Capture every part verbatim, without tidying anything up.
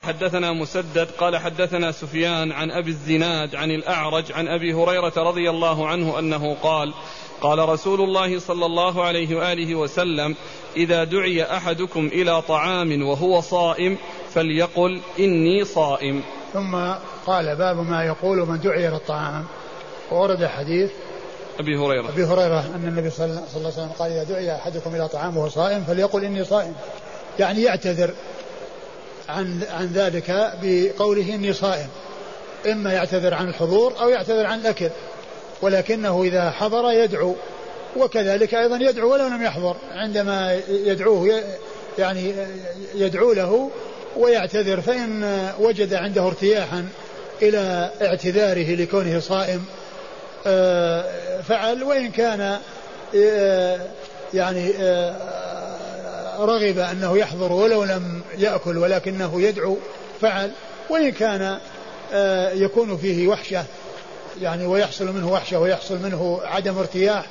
حدثنا مسدد قال حدثنا سفيان عن أبي الزناد عن الأعرج عن أبي هريرة رضي الله عنه أنه قال قال رسول الله صلى الله عليه وآله وسلم إذا دعي أحدكم إلى طعام وهو صائم فليقل إني صائم. ثم قال باب ما يقول من دعي إلى الطعام، وورد حديث أبي هريرة أبي هريرة أن النبي صلى الله عليه وسلم قال إذا دعي أحدكم إلى طعام وهو صائم فليقل إني صائم، يعني يعتذر عن عن ذلك بقوله إني صائم، إما يعتذر عن الحضور أو يعتذر عن الأكل، ولكنه إذا حضر يدعو، وكذلك أيضا يدعو ولو لم يحضر، عندما يدعوه يعني يدعو له ويعتذر، فإن وجد عنده ارتياحا إلى اعتذاره لكونه صائم فعل، وإن كان يعني رغب أنه يحضر ولو لم يأكل ولكنه يدعو فعل، وإن كان يكون فيه وحشة يعني ويحصل منه وحشة ويحصل منه عدم ارتياح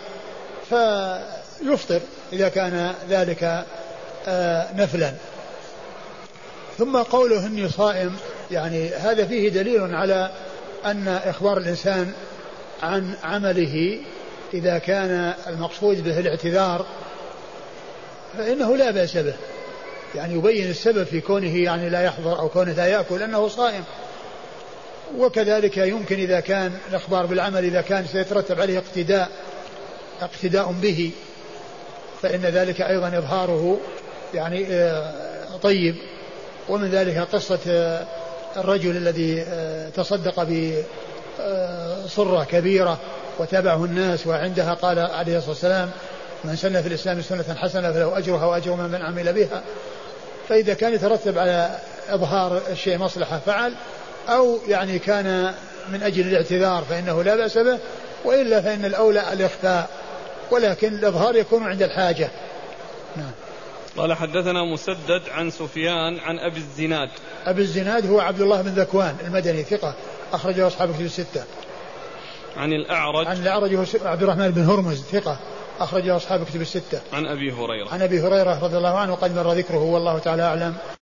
فيفطر إذا كان ذلك نفلا. ثم قوله إني صائم يعني هذا فيه دليل على أن إخبار الإنسان عن عمله إذا كان المقصود به الاعتذار فإنه لا بأس به، يعني يبين السبب في كونه يعني لا يحضر أو كونه لا يأكل أنه صائم. وكذلك يمكن إذا كان الإخبار بالعمل إذا كان سيترتب عليه اقتداء اقتداء به فإن ذلك أيضا إظهاره يعني طيب. ومن ذلك قصة الرجل الذي تصدق بصرة كبيرة وتابعه الناس، وعندها قال عليه الصلاة والسلام من سن في الإسلام سنة حسنة فله أجرها وأجر من عمل بها. فإذا كان يترتب على إظهار الشيء مصلحة فعل، أو يعني كان من أجل الاعتذار فإنه لا بأس به، وإلا فإن الأولى الإخفاء، ولكن الإظهار يكون عند الحاجة. نعم. قال حدثنا مسدد عن سفيان عن أبي الزناد. أبي الزناد هو عبد الله بن ذكوان المدني ثقة أخرجه أصحاب كتب الستة. عن الأعرج عن الأعرج عبد الرحمن بن هرمز ثقة أخرجه أصحاب كتب الستة. عن أبي هريرة عن أبي هريرة رضي الله عنه وقد مر ذكره والله تعالى أعلم.